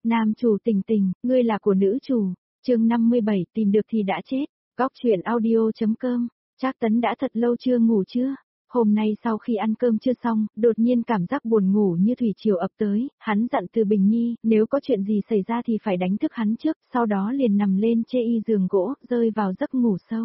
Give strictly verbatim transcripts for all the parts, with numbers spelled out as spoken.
Nam chủ Tình Tình, ngươi là của nữ chủ. Chương năm mươi bảy, tìm được thì đã chết. Góc truyện audio.com. Trác Tấn đã thật lâu chưa ngủ chưa? Hôm nay sau khi ăn cơm chưa xong, đột nhiên cảm giác buồn ngủ như thủy triều ập tới, hắn dặn Từ Bình Nhi, nếu có chuyện gì xảy ra thì phải đánh thức hắn trước, sau đó liền nằm lên chê y giường gỗ, rơi vào giấc ngủ sâu.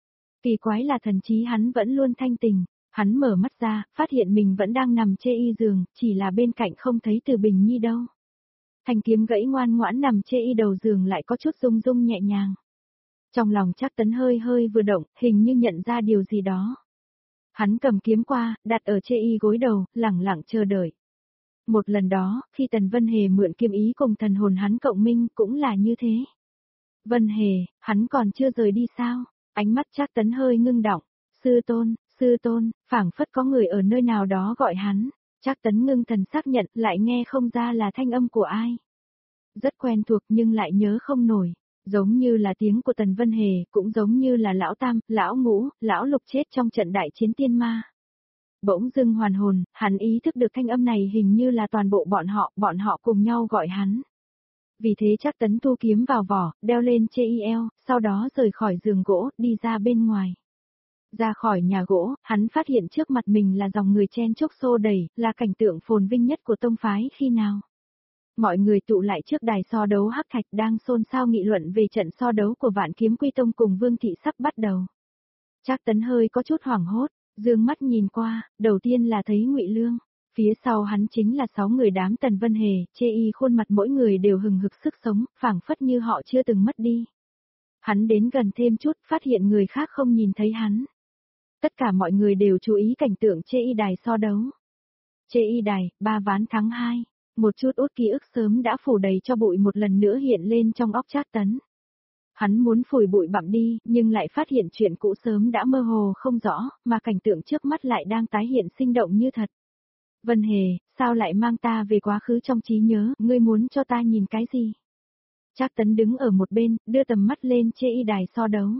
Kỳ quái là thần trí hắn vẫn luôn thanh tỉnh, hắn mở mắt ra, phát hiện mình vẫn đang nằm chê y giường, chỉ là bên cạnh không thấy Từ Bình Nhi đâu. Thanh kiếm gãy ngoan ngoãn nằm chê y đầu giường lại có chút rung rung nhẹ nhàng. Trong lòng Trác Tấn hơi hơi vừa động, hình như nhận ra điều gì đó. Hắn cầm kiếm qua, đặt ở chê y gối đầu, lẳng lặng chờ đợi. Một lần đó, khi Tần Vân Hề mượn kiếm ý cùng thần hồn hắn cộng minh cũng là như thế. Vân Hề, hắn còn chưa rời đi sao? Ánh mắt Trác Tấn hơi ngưng đọng. Sư tôn, sư tôn, phảng phất có người ở nơi nào đó gọi hắn. Trác Tấn ngưng thần xác nhận, lại nghe không ra là thanh âm của ai. Rất quen thuộc nhưng lại nhớ không nổi. Giống như là tiếng của Tần Vân Hề, cũng giống như là lão Tam, lão Ngũ, lão Lục chết trong trận đại chiến tiên ma. Bỗng dưng hoàn hồn, hắn ý thức được thanh âm này hình như là toàn bộ bọn họ, bọn họ cùng nhau gọi hắn. Vì thế Trác Tấn thu kiếm vào vỏ, đeo lên chê y eo, sau đó rời khỏi giường gỗ, đi ra bên ngoài. Ra khỏi nhà gỗ, hắn phát hiện trước mặt mình là dòng người chen chúc xô đẩy, là cảnh tượng phồn vinh nhất của tông phái khi nào. Mọi người tụ lại trước đài so đấu hắc thạch đang xôn xao nghị luận về trận so đấu của Vạn Kiếm Quy Tông cùng Vương Thị sắp bắt đầu. Trác Tấn hơi có chút hoảng hốt, dương mắt nhìn qua, đầu tiên là thấy Ngụy Lương, phía sau hắn chính là sáu người đám Tần Vân Hề, chê y khuôn mặt mỗi người đều hừng hực sức sống, phảng phất như họ chưa từng mất đi. Hắn đến gần thêm chút, phát hiện người khác không nhìn thấy hắn. Tất cả mọi người đều chú ý cảnh tượng chê y đài so đấu. Chê y đài, ba ván thắng hai. Một chút út ký ức sớm đã phủ đầy cho bụi một lần nữa hiện lên trong óc Trác Tấn. Hắn muốn phủi bụi bặm đi, nhưng lại phát hiện chuyện cũ sớm đã mơ hồ không rõ, mà cảnh tượng trước mắt lại đang tái hiện sinh động như thật. Vân Hề, sao lại mang ta về quá khứ trong trí nhớ, ngươi muốn cho ta nhìn cái gì? Trác Tấn đứng ở một bên, đưa tầm mắt lên chê y đài so đấu.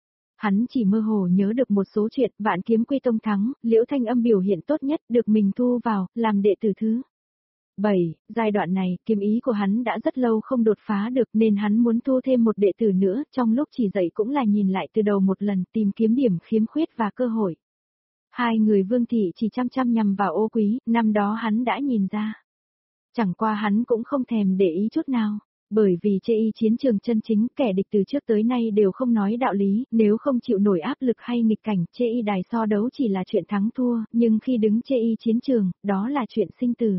Hắn chỉ mơ hồ nhớ được một số chuyện, Vạn Kiếm Quy Tông thắng, Liễu Thanh Âm biểu hiện tốt nhất, được mình thu vào, làm đệ tử thứ bảy, giai đoạn này, kiếm ý của hắn đã rất lâu không đột phá được nên hắn muốn thu thêm một đệ tử nữa, trong lúc chỉ dạy cũng là nhìn lại từ đầu một lần, tìm kiếm điểm khiếm khuyết và cơ hội. Hai người Vương Thị chỉ chăm chăm nhằm vào Ô Quý, năm đó hắn đã nhìn ra. Chẳng qua hắn cũng không thèm để ý chút nào. Bởi vì chê y chiến trường chân chính, kẻ địch từ trước tới nay đều không nói đạo lý, nếu không chịu nổi áp lực hay nghịch cảnh, chê y đài so đấu chỉ là chuyện thắng thua, nhưng khi đứng chê y chiến trường, đó là chuyện sinh tử.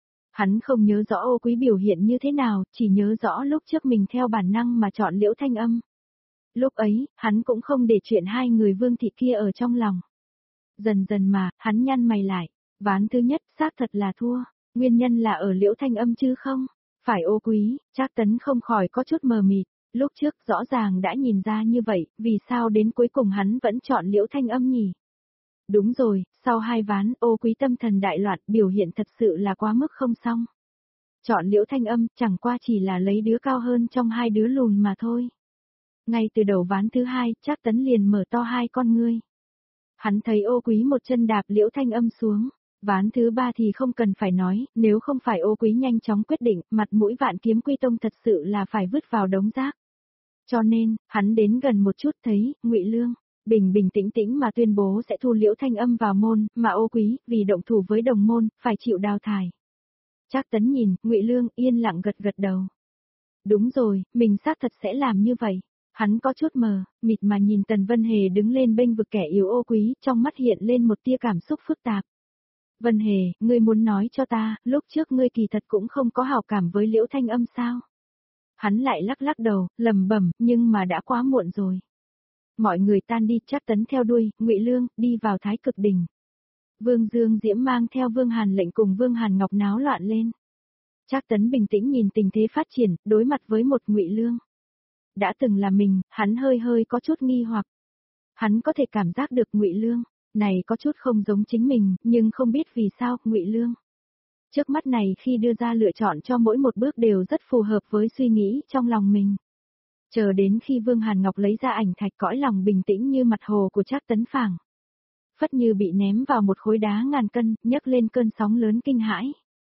Hắn không nhớ rõ Ô Quý biểu hiện như thế nào, chỉ nhớ rõ lúc trước mình theo bản năng mà chọn Liễu Thanh Âm. Lúc ấy, hắn cũng không để chuyện hai người Vương Thị kia ở trong lòng. Dần dần mà, hắn nhăn mày lại, ván thứ nhất xác thật là thua, nguyên nhân là ở Liễu Thanh Âm chứ không? Phải Ô Quý, Trác Tấn không khỏi có chút mờ mịt, lúc trước rõ ràng đã nhìn ra như vậy, vì sao đến cuối cùng hắn vẫn chọn Liễu Thanh Âm nhỉ? Đúng rồi, sau hai ván, Ô Quý tâm thần đại loạn, biểu hiện thật sự là quá mức không xong. Chọn Liễu Thanh Âm, chẳng qua chỉ là lấy đứa cao hơn trong hai đứa lùn mà thôi. Ngay từ đầu ván thứ hai, Trác Tấn liền mở to hai con ngươi. Hắn thấy Ô Quý một chân đạp Liễu Thanh Âm xuống. Ván thứ ba thì không cần phải nói, nếu không phải Ô Quý nhanh chóng quyết định, mặt mũi Vạn Kiếm Quy Tông thật sự là phải vứt vào đống rác. Cho nên, hắn đến gần một chút thấy, Ngụy Lương, bình bình tĩnh tĩnh mà tuyên bố sẽ thu Liễu Thanh Âm vào môn, mà Ô Quý, vì động thủ với đồng môn, phải chịu đào thải. Trác Tấn nhìn, Ngụy Lương yên lặng gật gật đầu. Đúng rồi, mình xác thật sẽ làm như vậy. Hắn có chút mờ, mịt mà nhìn Tần Vân Hề đứng lên bênh vực kẻ yếu Ô Quý, trong mắt hiện lên một tia cảm xúc phức tạp. Vân Hề, ngươi muốn nói cho ta, lúc trước ngươi kỳ thật cũng không có hảo cảm với Liễu Thanh Âm sao? Hắn lại lắc lắc đầu, lẩm bẩm, nhưng mà đã quá muộn rồi. Mọi người tan đi, Trác Tấn theo đuôi, Ngụy Lương, đi vào Thái Cực Đỉnh. Vương Dương Diễm mang theo Vương Hàn Lệnh cùng Vương Hàn Ngọc náo loạn lên. Trác Tấn bình tĩnh nhìn tình thế phát triển, đối mặt với một Ngụy Lương. Đã từng là mình, hắn hơi hơi có chút nghi hoặc. Hắn có thể cảm giác được Ngụy Lương này có chút không giống chính mình, nhưng không biết vì sao, Ngụy Lương trước mắt này khi đưa ra lựa chọn cho mỗi một bước đều rất phù hợp với suy nghĩ trong lòng mình. Chờ đến khi Vương Hàn Ngọc lấy ra ảnh thạch, cõi lòng bình tĩnh như mặt hồ của Trác Tấn phảng phất như bị ném vào một khối đá ngàn cân, nhấc lên cơn sóng lớn kinh hãi.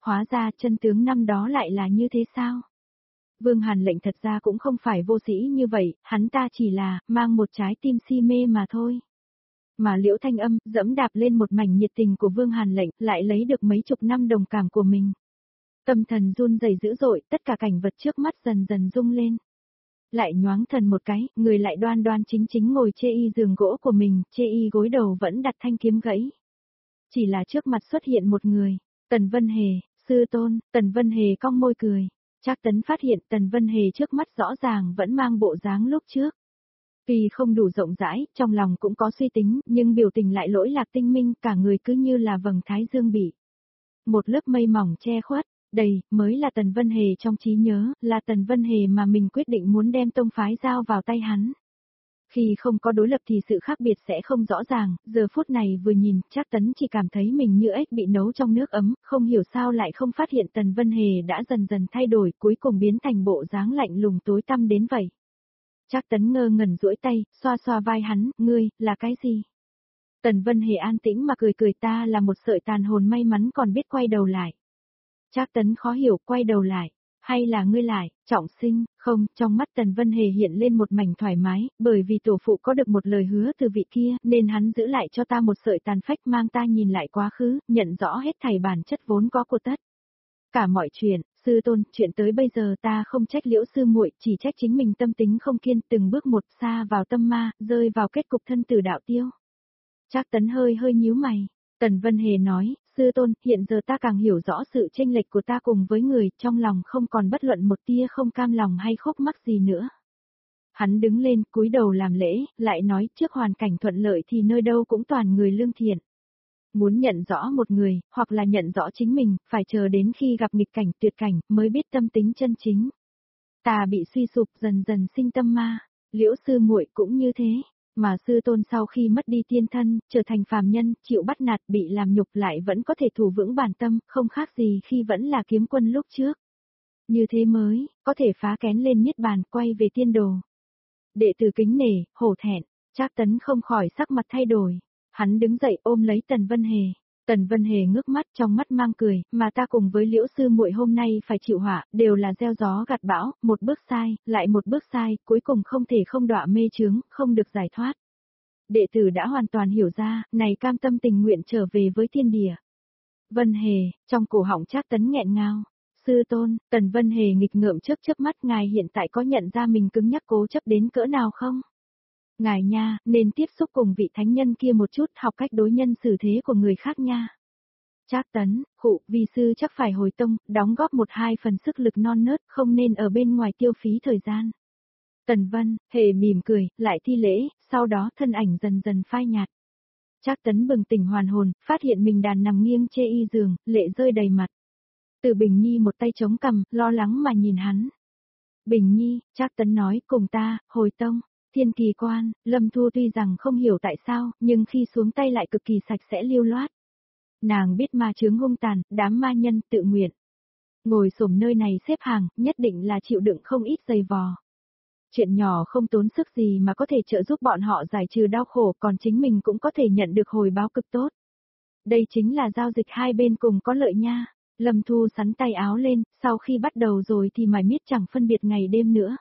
Hóa ra chân tướng năm đó lại là như thế sao? Vương Hàn lệnh thật ra cũng không phải vô sĩ như vậy, hắn ta chỉ là, mang một trái tim si mê mà thôi. Mà Liễu Thanh Âm, dẫm đạp lên một mảnh nhiệt tình của Vương Hàn lệnh, lại lấy được mấy chục năm đồng cảm của mình. Tâm thần run rẩy dữ dội, tất cả cảnh vật trước mắt dần dần rung lên. Lại nhoáng thần một cái, người lại đoan đoan chính chính ngồi chê y giường gỗ của mình, chê y gối đầu vẫn đặt thanh kiếm gãy. Chỉ là trước mặt xuất hiện một người, Tần Vân Hề, sư tôn. Tần Vân Hề cong môi cười. Trác Tấn phát hiện Tần Vân Hề trước mắt rõ ràng vẫn mang bộ dáng lúc trước. Tuy không đủ rộng rãi, trong lòng cũng có suy tính, nhưng biểu tình lại lỗi lạc tinh minh, cả người cứ như là vầng thái dương bị một lớp mây mỏng che khuất. Đây, mới là Tần Vân Hề trong trí nhớ, là Tần Vân Hề mà mình quyết định muốn đem tông phái giao vào tay hắn. Khi không có đối lập thì sự khác biệt sẽ không rõ ràng, giờ phút này vừa nhìn, Trác Tấn chỉ cảm thấy mình như ếch bị nấu trong nước ấm, không hiểu sao lại không phát hiện Tần Vân Hề đã dần dần thay đổi, cuối cùng biến thành bộ dáng lạnh lùng tối tăm đến vậy. Trác Tấn ngơ ngẩn duỗi tay, xoa xoa vai hắn, ngươi, là cái gì? Tần Vân Hề an tĩnh mà cười cười, ta là một sợi tàn hồn may mắn còn biết quay đầu lại. Trác Tấn khó hiểu, quay đầu lại, hay là ngươi lại, trọng sinh, không, trong mắt Tần Vân Hề hiện lên một mảnh thoải mái, bởi vì tổ phụ có được một lời hứa từ vị kia, nên hắn giữ lại cho ta một sợi tàn phách mang ta nhìn lại quá khứ, nhận rõ hết thảy bản chất vốn có của tất. Cả mọi chuyện, sư tôn, chuyện tới bây giờ ta không trách Liễu sư muội, chỉ trách chính mình tâm tính không kiên, từng bước một xa vào tâm ma, rơi vào kết cục thân tử đạo tiêu. Trác Tấn hơi hơi nhíu mày. Tần Vân Hề nói, sư tôn, hiện giờ ta càng hiểu rõ sự chênh lệch của ta cùng với người, trong lòng không còn bất luận một tia không cam lòng hay khúc mắc gì nữa. Hắn đứng lên, cúi đầu làm lễ, lại nói, trước hoàn cảnh thuận lợi thì nơi đâu cũng toàn người lương thiện. Muốn nhận rõ một người, hoặc là nhận rõ chính mình, phải chờ đến khi gặp nghịch cảnh tuyệt cảnh, mới biết tâm tính chân chính. Ta bị suy sụp, dần dần sinh tâm ma, Liễu sư muội cũng như thế. Mà sư tôn sau khi mất đi tiên thân, trở thành phàm nhân, chịu bắt nạt, bị làm nhục lại vẫn có thể thủ vững bản tâm, không khác gì khi vẫn là kiếm quân lúc trước. Như thế mới, có thể phá kén lên niết bàn, quay về tiên đồ. Đệ tử kính nể, hổ thẹn, Trác Tấn không khỏi sắc mặt thay đổi. Hắn đứng dậy ôm lấy Tần Vân Hề. Tần Vân Hề ngước mắt, trong mắt mang cười, mà ta cùng với Liễu sư muội hôm nay phải chịu họa, đều là gieo gió gặt bão, một bước sai, lại một bước sai, cuối cùng không thể không đọa mê chướng, không được giải thoát. Đệ tử đã hoàn toàn hiểu ra, này cam tâm tình nguyện trở về với thiên địa. Vân Hề, trong cổ họng Trác Tấn nghẹn ngào. Sư tôn, Tần Vân Hề nghịch ngợm chớp chớp mắt, ngài hiện tại có nhận ra mình cứng nhắc cố chấp đến cỡ nào không? Ngài nha, nên tiếp xúc cùng vị thánh nhân kia một chút, học cách đối nhân xử thế của người khác nha. Trác Tấn, khụ, vi sư chắc phải hồi tông, đóng góp một hai phần sức lực non nớt, không nên ở bên ngoài tiêu phí thời gian. Tần Vân, Hề mỉm cười, lại thi lễ, sau đó thân ảnh dần dần phai nhạt. Trác Tấn bừng tỉnh hoàn hồn, phát hiện mình đàn nằm nghiêng chê y giường, lệ rơi đầy mặt. Từ Bình Nhi một tay chống cằm, lo lắng mà nhìn hắn. Bình Nhi, Trác Tấn nói, cùng ta, hồi tông. Thiên Kỳ Quan, Lâm Thu tuy rằng không hiểu tại sao, nhưng khi xuống tay lại cực kỳ sạch sẽ lưu loát. Nàng biết ma chướng hung tàn, đám ma nhân tự nguyện. Ngồi xổm nơi này xếp hàng, nhất định là chịu đựng không ít dày vò. Chuyện nhỏ không tốn sức gì mà có thể trợ giúp bọn họ giải trừ đau khổ, còn chính mình cũng có thể nhận được hồi báo cực tốt. Đây chính là giao dịch hai bên cùng có lợi nha. Lâm Thu sắn tay áo lên, sau khi bắt đầu rồi thì mải miết chẳng phân biệt ngày đêm nữa.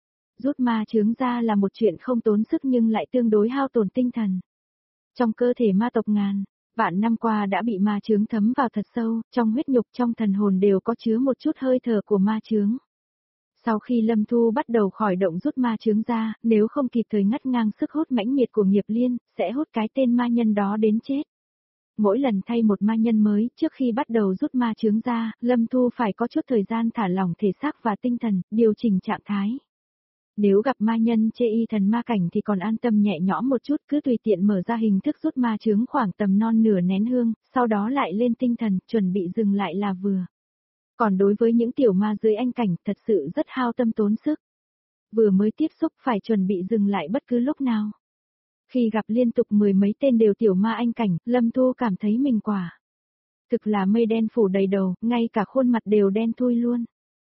Rút ma chướng ra là một chuyện không tốn sức nhưng lại tương đối hao tổn tinh thần. Trong cơ thể ma tộc ngàn, vạn năm qua đã bị ma chướng thấm vào thật sâu, trong huyết nhục trong thần hồn đều có chứa một chút hơi thở của ma chướng. Sau khi Lâm Thu bắt đầu khỏi động rút ma chướng ra, nếu không kịp thời ngắt ngang sức hút mãnh liệt của nghiệp liên, sẽ hút cái tên ma nhân đó đến chết. Mỗi lần thay một ma nhân mới, trước khi bắt đầu rút ma chướng ra, Lâm Thu phải có chút thời gian thả lỏng thể xác và tinh thần, điều chỉnh trạng thái. Nếu gặp ma nhân chê y thần ma cảnh thì còn an tâm nhẹ nhõm một chút, cứ tùy tiện mở ra hình thức rút ma chướng khoảng tầm non nửa nén hương, sau đó lại lên tinh thần, chuẩn bị dừng lại là vừa. Còn đối với những tiểu ma dưới anh cảnh, thật sự rất hao tâm tốn sức. Vừa mới tiếp xúc phải chuẩn bị dừng lại bất cứ lúc nào. Khi gặp liên tục mười mấy tên đều tiểu ma anh cảnh, Lâm Thu cảm thấy mình quả. Thực là mây đen phủ đầy đầu, ngay cả khuôn mặt đều đen thui luôn.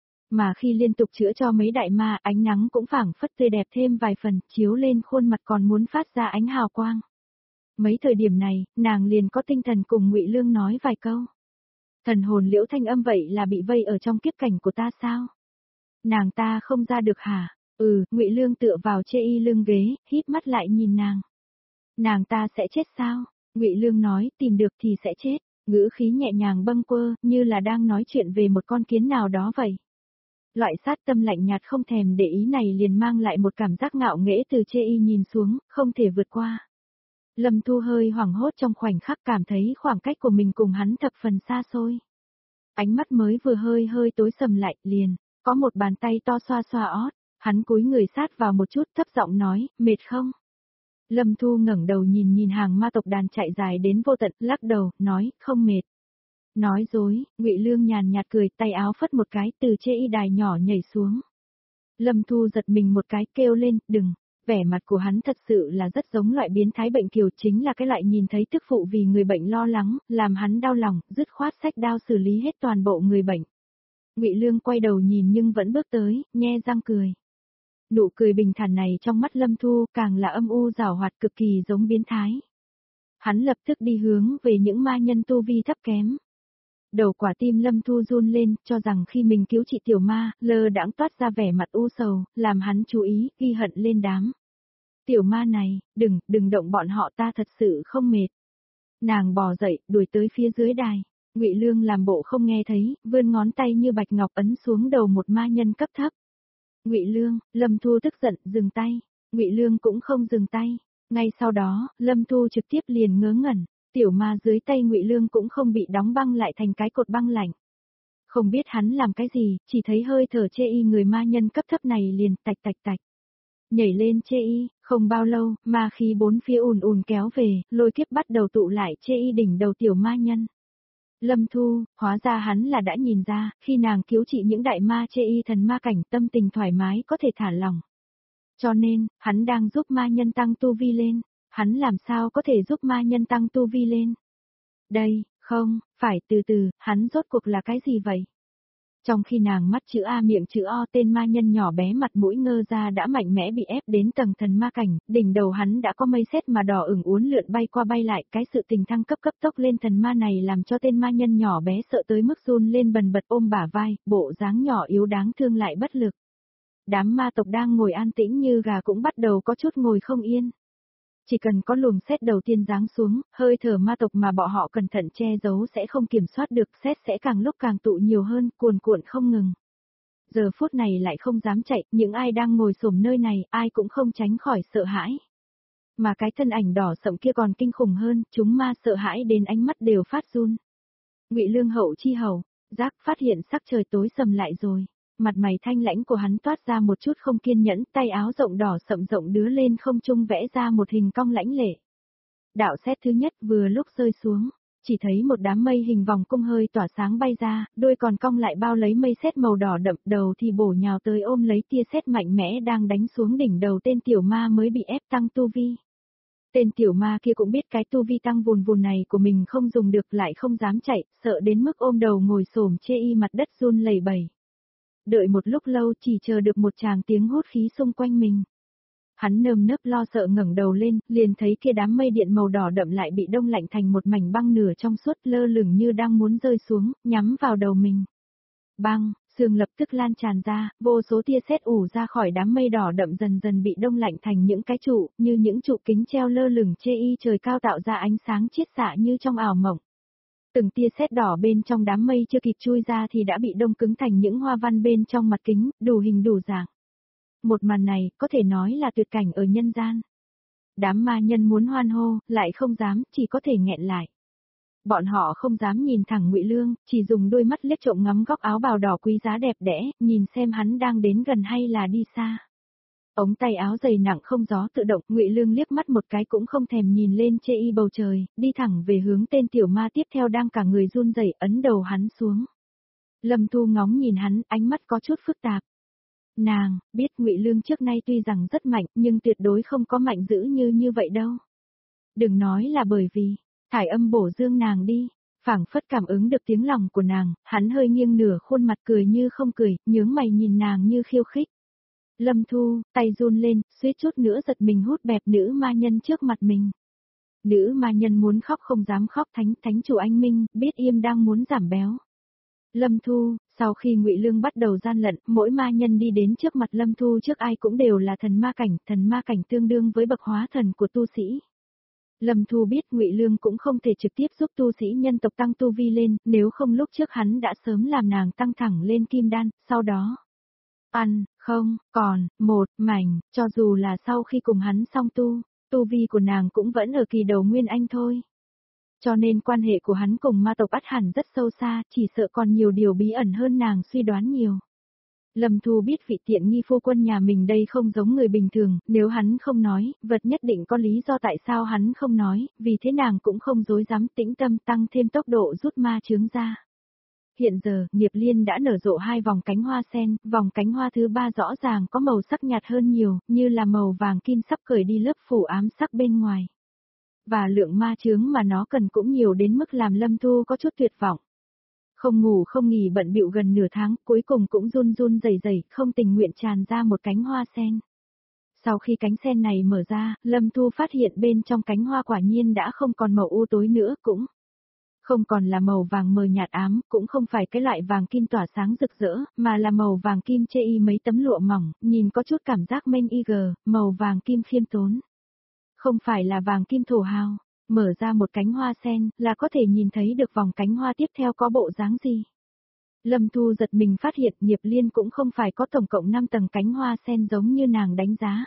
Mà khi liên tục chữa cho mấy đại ma, ánh nắng cũng phảng phất tươi đẹp thêm vài phần, chiếu lên khuôn mặt còn muốn phát ra ánh hào quang. Mấy thời điểm này, nàng liền có tinh thần cùng Ngụy Lương nói vài câu. Thần hồn Liễu Thanh Âm vậy là bị vây ở trong kiếp cảnh của ta sao? Nàng ta không ra được hả? Ừ, Ngụy Lương tựa vào chê y lưng ghế, híp mắt lại nhìn nàng. Nàng ta sẽ chết sao? Ngụy Lương nói, tìm được thì sẽ chết, ngữ khí nhẹ nhàng bâng quơ, như là đang nói chuyện về một con kiến nào đó vậy. Loại sát tâm lạnh nhạt không thèm để ý này liền mang lại một cảm giác ngạo nghễ từ chê y nhìn xuống, không thể vượt qua. Lâm Thu hơi hoảng hốt trong khoảnh khắc cảm thấy khoảng cách của mình cùng hắn thập phần xa xôi. Ánh mắt mới vừa hơi hơi tối sầm lại, liền, có một bàn tay to xoa xoa ót, hắn cúi người sát vào một chút thấp giọng nói, mệt không? Lâm Thu ngẩng đầu nhìn nhìn hàng ma tộc đàn chạy dài đến vô tận, lắc đầu, nói, không mệt. Nói dối, Ngụy Lương nhàn nhạt cười, tay áo phất một cái, từ chê y đài nhỏ nhảy xuống. Lâm Thu giật mình một cái, kêu lên, đừng, vẻ mặt của hắn thật sự là rất giống loại biến thái bệnh kiều, chính là cái loại nhìn thấy tức phụ vì người bệnh lo lắng, làm hắn đau lòng, dứt khoát xách đao xử lý hết toàn bộ người bệnh. Ngụy Lương quay đầu nhìn nhưng vẫn bước tới, nhe răng cười. Nụ cười bình thản này trong mắt Lâm Thu càng là âm u giảo hoạt cực kỳ giống biến thái. Hắn lập tức đi hướng về những ma nhân tu vi thấp kém. Đầu quả tim Lâm Thu run lên, cho rằng khi mình cứu chị tiểu ma, lơ đãng toát ra vẻ mặt u sầu, làm hắn chú ý, ghi hận lên đám. Tiểu ma này, đừng, đừng động bọn họ, ta thật sự không mệt. Nàng bò dậy, đuổi tới phía dưới đài. Ngụy Lương làm bộ không nghe thấy, vươn ngón tay như bạch ngọc ấn xuống đầu một ma nhân cấp thấp. Ngụy Lương, Lâm Thu tức giận, dừng tay. Ngụy Lương cũng không dừng tay. Ngay sau đó, Lâm Thu trực tiếp liền ngớ ngẩn, tiểu ma dưới tay Ngụy Lương cũng không bị đóng băng lại thành cái cột băng lạnh. Không biết hắn làm cái gì, chỉ thấy hơi thở chê y người ma nhân cấp thấp này liền tạch tạch tạch. Nhảy lên chê y, không bao lâu, ma khí bốn phía ùn ùn kéo về, lôi kiếp bắt đầu tụ lại chê y đỉnh đầu tiểu ma nhân. Lâm Thu, hóa ra hắn là đã nhìn ra, khi nàng cứu trị những đại ma chê y thần ma cảnh tâm tình thoải mái có thể thả lỏng. Cho nên, hắn đang giúp ma nhân tăng tu vi lên. Hắn làm sao có thể giúp ma nhân tăng tu vi lên? Đây, không, phải từ từ, hắn rốt cuộc là cái gì vậy? Trong khi nàng mắt chữ A miệng chữ O tên ma nhân nhỏ bé mặt mũi ngơ ra đã mạnh mẽ bị ép đến tầng thần ma cảnh, đỉnh đầu hắn đã có mây sét mà đỏ ửng uốn lượn bay qua bay lại, cái sự tình thăng cấp cấp tốc lên thần ma này làm cho tên ma nhân nhỏ bé sợ tới mức run lên bần bật ôm bả vai, bộ dáng nhỏ yếu đáng thương lại bất lực. Đám ma tộc đang ngồi an tĩnh như gà cũng bắt đầu có chút ngồi không yên. Chỉ cần có luồng sét đầu tiên giáng xuống, hơi thở ma tộc mà bọn họ cẩn thận che giấu sẽ không kiểm soát được, sét sẽ càng lúc càng tụ nhiều hơn, cuồn cuộn không ngừng. Giờ phút này lại không dám chạy, những ai đang ngồi xổm nơi này, ai cũng không tránh khỏi sợ hãi. Mà cái thân ảnh đỏ sậm kia còn kinh khủng hơn, chúng ma sợ hãi đến ánh mắt đều phát run. Ngụy Lương hậu chi hầu, giác phát hiện sắc trời tối sầm lại rồi. Mặt mày thanh lãnh của hắn toát ra một chút không kiên nhẫn, tay áo rộng đỏ sậm rộng đứa lên không trung vẽ ra một hình cong lãnh lệ. Đạo sét thứ nhất vừa lúc rơi xuống, chỉ thấy một đám mây hình vòng cung hơi tỏa sáng bay ra, đôi còn cong lại bao lấy mây sét màu đỏ đậm, đầu thì bổ nhào tới ôm lấy tia sét mạnh mẽ đang đánh xuống đỉnh đầu tên tiểu ma mới bị ép tăng tu vi. Tên tiểu ma kia cũng biết cái tu vi tăng vùn vùn này của mình không dùng được lại không dám chạy, sợ đến mức ôm đầu ngồi xổm chê y mặt đất run lẩy bẩy. Đợi một lúc lâu chỉ chờ được một tràng tiếng hút khí xung quanh mình. Hắn nơm nớp lo sợ ngẩng đầu lên, liền thấy kia đám mây điện màu đỏ đậm lại bị đông lạnh thành một mảnh băng nửa trong suốt lơ lửng như đang muốn rơi xuống, nhắm vào đầu mình. Băng, sương lập tức lan tràn ra, vô số tia sét ủ ra khỏi đám mây đỏ đậm dần dần bị đông lạnh thành những cái trụ, như những trụ kính treo lơ lửng chê y trời cao tạo ra ánh sáng chiết xạ như trong ảo mộng. Từng tia sét đỏ bên trong đám mây chưa kịp chui ra thì đã bị đông cứng thành những hoa văn bên trong mặt kính, đủ hình đủ dạng. Một màn này, có thể nói là tuyệt cảnh ở nhân gian. Đám ma nhân muốn hoan hô, lại không dám, chỉ có thể nghẹn lại. Bọn họ không dám nhìn thẳng Ngụy Lương, chỉ dùng đôi mắt liếc trộm ngắm góc áo bào đỏ quý giá đẹp đẽ, nhìn xem hắn đang đến gần hay là đi xa. Ống tay áo dày nặng không gió tự động, Ngụy Lương liếc mắt một cái cũng không thèm nhìn lên chê y bầu trời, đi thẳng về hướng tên tiểu ma tiếp theo đang cả người run rẩy ấn đầu hắn xuống. Lâm Thu ngóng nhìn hắn, ánh mắt có chút phức tạp. Nàng biết Ngụy Lương trước nay tuy rằng rất mạnh, nhưng tuyệt đối không có mạnh dữ như như vậy đâu. Đừng nói là bởi vì thải âm bổ dương nàng đi, phảng phất cảm ứng được tiếng lòng của nàng, hắn hơi nghiêng nửa khuôn mặt cười như không cười, nhướng mày nhìn nàng như khiêu khích. Lâm Thu, tay run lên, suýt chút nữa giật mình hút bẹp nữ ma nhân trước mặt mình. Nữ ma nhân muốn khóc không dám khóc, thánh thánh chủ anh minh, biết im đang muốn giảm béo. Lâm Thu, sau khi Ngụy Lương bắt đầu gian lận, mỗi ma nhân đi đến trước mặt Lâm Thu trước ai cũng đều là thần ma cảnh, thần ma cảnh tương đương với bậc hóa thần của tu sĩ. Lâm Thu biết Ngụy Lương cũng không thể trực tiếp giúp tu sĩ nhân tộc tăng tu vi lên, nếu không lúc trước hắn đã sớm làm nàng tăng thẳng lên kim đan, sau đó ăn, không, còn, một, mảnh, cho dù là sau khi cùng hắn song tu, tu vi của nàng cũng vẫn ở kỳ đầu nguyên anh thôi. Cho nên quan hệ của hắn cùng ma tộc ắt hẳn rất sâu xa, chỉ sợ còn nhiều điều bí ẩn hơn nàng suy đoán nhiều. Lâm Thu biết vị tiện nghi phu quân nhà mình đây không giống người bình thường, nếu hắn không nói, vật nhất định có lý do tại sao hắn không nói, vì thế nàng cũng không dối dám tĩnh tâm tăng thêm tốc độ rút ma chướng ra. Hiện giờ, Nghiệp Liên đã nở rộ hai vòng cánh hoa sen, vòng cánh hoa thứ ba rõ ràng có màu sắc nhạt hơn nhiều, như là màu vàng kim sắp cởi đi lớp phủ ám sắc bên ngoài. Và lượng ma chướng mà nó cần cũng nhiều đến mức làm Lâm Thu có chút tuyệt vọng. Không ngủ không nghỉ bận bịu gần nửa tháng, cuối cùng cũng run run rẩy rẩy, không tình nguyện tràn ra một cánh hoa sen. Sau khi cánh sen này mở ra, Lâm Thu phát hiện bên trong cánh hoa quả nhiên đã không còn màu u tối nữa, cũng không còn là màu vàng mờ nhạt ám, cũng không phải cái loại vàng kim tỏa sáng rực rỡ, mà là màu vàng kim chê y mấy tấm lụa mỏng, nhìn có chút cảm giác mênh y gờ, màu vàng kim khiêm tốn. Không phải là vàng kim thổ hào, mở ra một cánh hoa sen, là có thể nhìn thấy được vòng cánh hoa tiếp theo có bộ dáng gì. Lâm Thu giật mình phát hiện Nghiệp Liên cũng không phải có tổng cộng năm tầng cánh hoa sen giống như nàng đánh giá.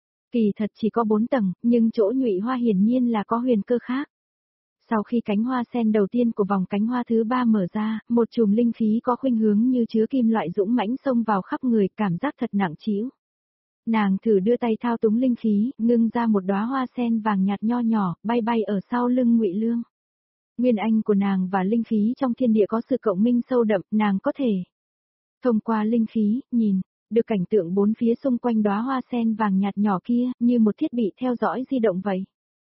Kỳ thật chỉ có bốn tầng, nhưng chỗ nhụy hoa hiển nhiên là có huyền cơ khác. Sau khi cánh hoa sen đầu tiên của vòng cánh hoa thứ ba mở ra, một chùm linh khí có khuynh hướng như chứa kim loại dũng mãnh xông vào khắp người, cảm giác thật nặng trĩu. Nàng thử đưa tay thao túng linh khí, ngưng ra một đóa hoa sen vàng nhạt nho nhỏ, bay bay ở sau lưng Ngụy Lương. Nguyên anh của nàng và linh khí trong thiên địa có sự cộng minh sâu đậm, nàng có thể thông qua linh khí, nhìn được cảnh tượng bốn phía xung quanh đóa hoa sen vàng nhạt nhỏ kia, như một thiết bị theo dõi di động vậy.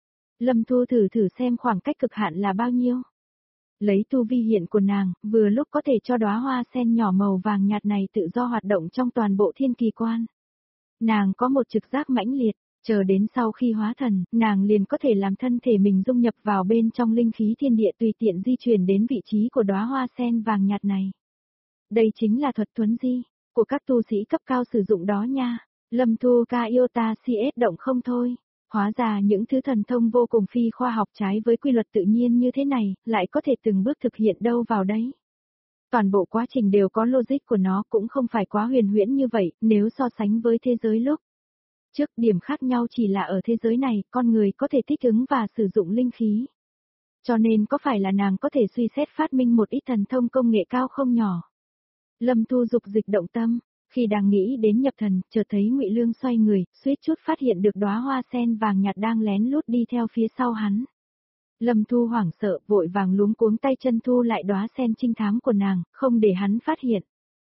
Lâm Thu thử thử xem khoảng cách cực hạn là bao nhiêu. Lấy tu vi hiện của nàng, vừa lúc có thể cho đóa hoa sen nhỏ màu vàng nhạt này tự do hoạt động trong toàn bộ thiên kỳ quan. Nàng có một trực giác mãnh liệt, chờ đến sau khi hóa thần, nàng liền có thể làm thân thể mình dung nhập vào bên trong linh khí thiên địa tùy tiện di chuyển đến vị trí của đóa hoa sen vàng nhạt này. Đây chính là thuật tuấn di của các tu sĩ cấp cao sử dụng đó nha. Lâm Thu ca yêu ta si ết động không thôi. Hóa ra những thứ thần thông vô cùng phi khoa học trái với quy luật tự nhiên như thế này, lại có thể từng bước thực hiện đâu vào đấy. Toàn bộ quá trình đều có logic của nó, cũng không phải quá huyền huyễn như vậy, nếu so sánh với thế giới lúc trước, điểm khác nhau chỉ là ở thế giới này, con người có thể thích ứng và sử dụng linh khí. Cho nên có phải là nàng có thể suy xét phát minh một ít thần thông công nghệ cao không nhỏ? Lâm Thu dục dịch động tâm, khi đang nghĩ đến nhập thần, chợt thấy Ngụy Lương xoay người, suýt chút phát hiện được đóa hoa sen vàng nhạt đang lén lút đi theo phía sau hắn. Lâm Thu hoảng sợ, vội vàng luống cuống tay chân thu lại đóa sen trinh thám của nàng, không để hắn phát hiện.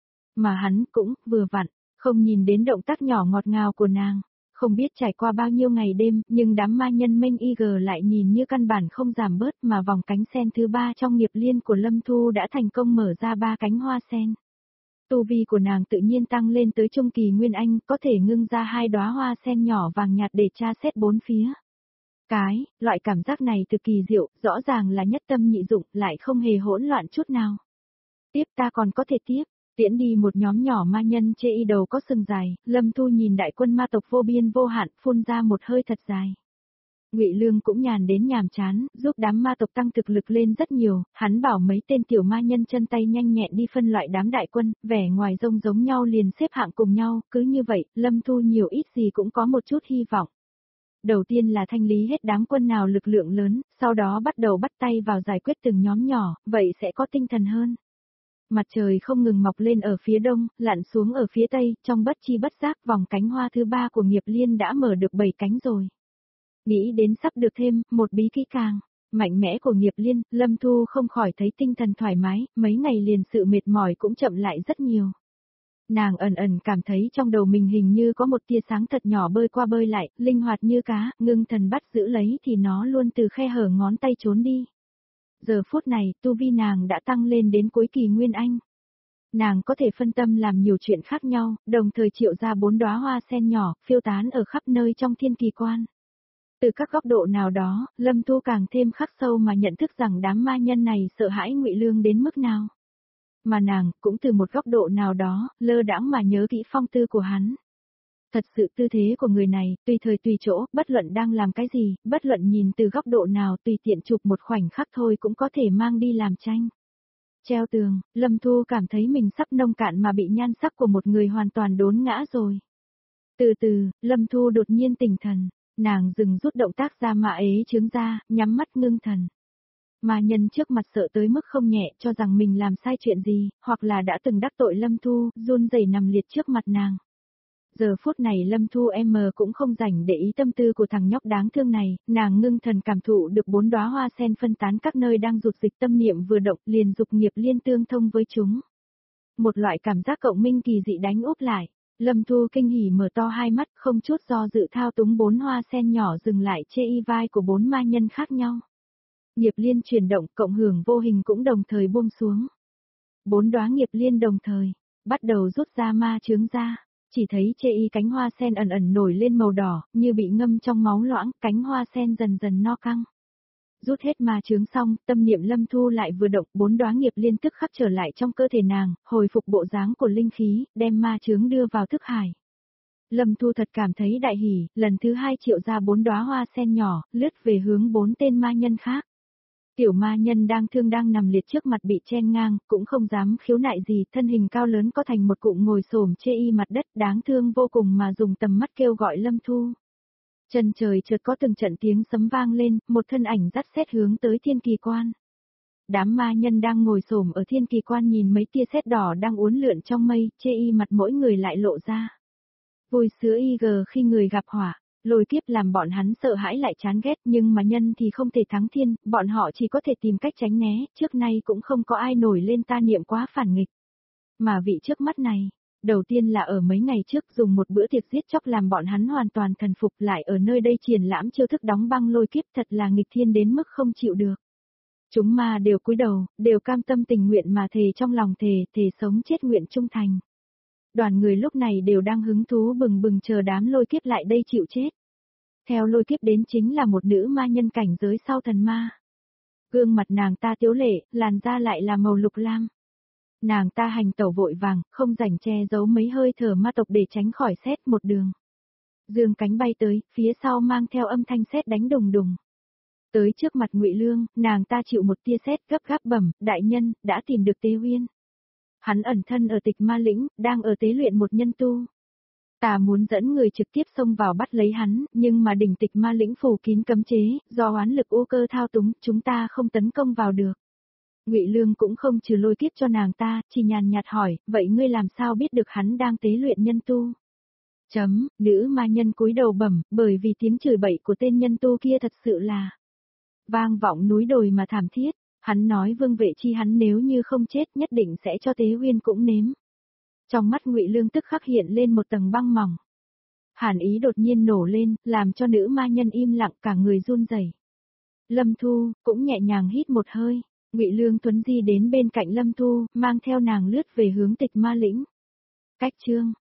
Mà hắn cũng, vừa vặn, không nhìn đến động tác nhỏ ngọt ngào của nàng. Không biết trải qua bao nhiêu ngày đêm, nhưng đám ma nhân mênh y gờ lại nhìn như căn bản không giảm bớt, mà vòng cánh sen thứ ba trong nghiệp liên của Lâm Thu đã thành công mở ra ba cánh hoa sen. Tu vi của nàng tự nhiên tăng lên tới trung kỳ nguyên anh, có thể ngưng ra hai đóa hoa sen nhỏ vàng nhạt để tra xét bốn phía. Cái, loại cảm giác này cực kỳ diệu, rõ ràng là nhất tâm nhị dụng, lại không hề hỗn loạn chút nào. Tiếp ta còn có thể tiếp, tiễn đi một nhóm nhỏ ma nhân chê y đầu có sừng dài, Lâm Thu nhìn đại quân ma tộc vô biên vô hạn, phun ra một hơi thật dài. Ngụy Lương cũng nhàn đến nhàm chán, giúp đám ma tộc tăng thực lực lên rất nhiều, hắn bảo mấy tên tiểu ma nhân chân tay nhanh nhẹn đi phân loại đám đại quân, vẻ ngoài rông giống nhau liền xếp hạng cùng nhau, cứ như vậy, Lâm Thu nhiều ít gì cũng có một chút hy vọng. Đầu tiên là thanh lý hết đám quân nào lực lượng lớn, sau đó bắt đầu bắt tay vào giải quyết từng nhóm nhỏ, vậy sẽ có tinh thần hơn. Mặt trời không ngừng mọc lên ở phía đông, lặn xuống ở phía tây, trong bất chi bất giác vòng cánh hoa thứ ba của nghiệp liên đã mở được bảy cánh rồi. Nghĩ đến sắp được thêm một bí kỹ càng mạnh mẽ của nghiệp liên, Lâm Thu không khỏi thấy tinh thần thoải mái, mấy ngày liền sự mệt mỏi cũng chậm lại rất nhiều. Nàng ẩn ẩn cảm thấy trong đầu mình hình như có một tia sáng thật nhỏ bơi qua bơi lại, linh hoạt như cá, ngưng thần bắt giữ lấy thì nó luôn từ khe hở ngón tay trốn đi. Giờ phút này, tu vi nàng đã tăng lên đến cuối kỳ nguyên anh. Nàng có thể phân tâm làm nhiều chuyện khác nhau, đồng thời triệu ra bốn đóa hoa sen nhỏ, phiêu tán ở khắp nơi trong thiên kỳ quan. Từ các góc độ nào đó, Lâm Thu càng thêm khắc sâu mà nhận thức rằng đám ma nhân này sợ hãi Ngụy Lương đến mức nào. Mà nàng, cũng từ một góc độ nào đó, lơ đãng mà nhớ kỹ phong tư của hắn. Thật sự tư thế của người này, tùy thời tùy chỗ, bất luận đang làm cái gì, bất luận nhìn từ góc độ nào tùy tiện chụp một khoảnh khắc thôi cũng có thể mang đi làm tranh. Treo tường, Lâm Thu cảm thấy mình sắp nông cạn mà bị nhan sắc của một người hoàn toàn đốn ngã rồi. Từ từ, Lâm Thu đột nhiên tỉnh thần, nàng dừng rút động tác ra mà ế chướng ra, nhắm mắt ngưng thần. Ma nhân trước mặt sợ tới mức không nhẹ cho rằng mình làm sai chuyện gì, hoặc là đã từng đắc tội Lâm Thu, run rẩy nằm liệt trước mặt nàng. Giờ phút này Lâm Thu em cũng không rảnh để ý tâm tư của thằng nhóc đáng thương này, nàng ngưng thần cảm thụ được bốn đóa hoa sen phân tán các nơi đang rụt dịch, tâm niệm vừa động liền dục nghiệp liên tương thông với chúng. Một loại cảm giác cộng minh kỳ dị đánh úp lại, Lâm Thu kinh hỉ mở to hai mắt không chút do dự thao túng bốn hoa sen nhỏ dừng lại chê y vai của bốn ma nhân khác nhau. Nghiệp liên chuyển động cộng hưởng vô hình cũng đồng thời buông xuống. Bốn đóa nghiệp liên đồng thời, bắt đầu rút ra ma chướng ra. Chỉ thấy chê y cánh hoa sen ẩn ẩn nổi lên màu đỏ, như bị ngâm trong máu loãng, cánh hoa sen dần dần no căng. Rút hết ma chướng xong, tâm niệm Lâm Thu lại vừa động, bốn đóa nghiệp liên tức khắc trở lại trong cơ thể nàng, hồi phục bộ dáng của linh khí, đem ma chướng đưa vào thức hải. Lâm Thu thật cảm thấy đại hỉ, lần thứ hai triệu ra bốn đóa hoa sen nhỏ, lướt về hướng bốn tên ma nhân khác. Tiểu ma nhân đang thương đang nằm liệt trước mặt bị chen ngang, cũng không dám khiếu nại gì, thân hình cao lớn có thành một cụm ngồi xổm chê y mặt đất, đáng thương vô cùng mà dùng tầm mắt kêu gọi Lâm Thu. Chân trời chợt có từng trận tiếng sấm vang lên, một thân ảnh dắt sét hướng tới thiên kỳ quan. Đám ma nhân đang ngồi xổm ở thiên kỳ quan nhìn mấy tia sét đỏ đang uốn lượn trong mây, chê y mặt mỗi người lại lộ ra. Vui sướng y gờ khi người gặp họa. Lôi kiếp làm bọn hắn sợ hãi lại chán ghét, nhưng mà nhân thì không thể thắng thiên, bọn họ chỉ có thể tìm cách tránh né, trước nay cũng không có ai nổi lên ta niệm quá phản nghịch. Mà vị trước mắt này, đầu tiên là ở mấy ngày trước dùng một bữa tiệc giết chóc làm bọn hắn hoàn toàn thần phục, lại ở nơi đây triển lãm chiêu thức đóng băng lôi kiếp, thật là nghịch thiên đến mức không chịu được. Chúng ma đều cúi đầu, đều cam tâm tình nguyện mà thề trong lòng thề, thề sống chết nguyện trung thành. Đoàn người lúc này đều đang hứng thú bừng bừng chờ đám lôi kiếp lại đây chịu chết. Theo lôi kiếp đến chính là một nữ ma nhân cảnh giới sau thần ma. Gương mặt nàng ta tiếu lệ, làn da lại là màu lục lam. Nàng ta hành tẩu vội vàng, không rảnh che giấu mấy hơi thở ma tộc để tránh khỏi sét một đường. Dương cánh bay tới, phía sau mang theo âm thanh sét đánh đùng đùng. Tới trước mặt Ngụy Lương, nàng ta chịu một tia sét gấp gáp bẩm, đại nhân, đã tìm được Tế Uyên. Hắn ẩn thân ở Tịch Ma Lĩnh, đang ở tế luyện một nhân tu. Ta muốn dẫn người trực tiếp xông vào bắt lấy hắn, nhưng mà đỉnh Tịch Ma Lĩnh phủ kín cấm chế, do oán lực ô cơ thao túng, chúng ta không tấn công vào được. Ngụy Lương cũng không trừ lôi kiếp cho nàng ta, chỉ nhàn nhạt hỏi, vậy ngươi làm sao biết được hắn đang tế luyện nhân tu? Chấm, nữ ma nhân cúi đầu bẩm, bởi vì tiếng chửi bậy của tên nhân tu kia thật sự là vang vọng núi đồi mà thảm thiết. Hắn nói Vương Vệ Chi hắn nếu như không chết nhất định sẽ cho Tế Uyên cũng nếm. Trong mắt Ngụy Lương tức khắc hiện lên một tầng băng mỏng. Hàn ý đột nhiên nổ lên, làm cho nữ ma nhân im lặng cả người run rẩy. Lâm Thu cũng nhẹ nhàng hít một hơi, Ngụy Lương tuấn di đến bên cạnh Lâm Thu, mang theo nàng lướt về hướng Tịch Ma Lĩnh. Cách chương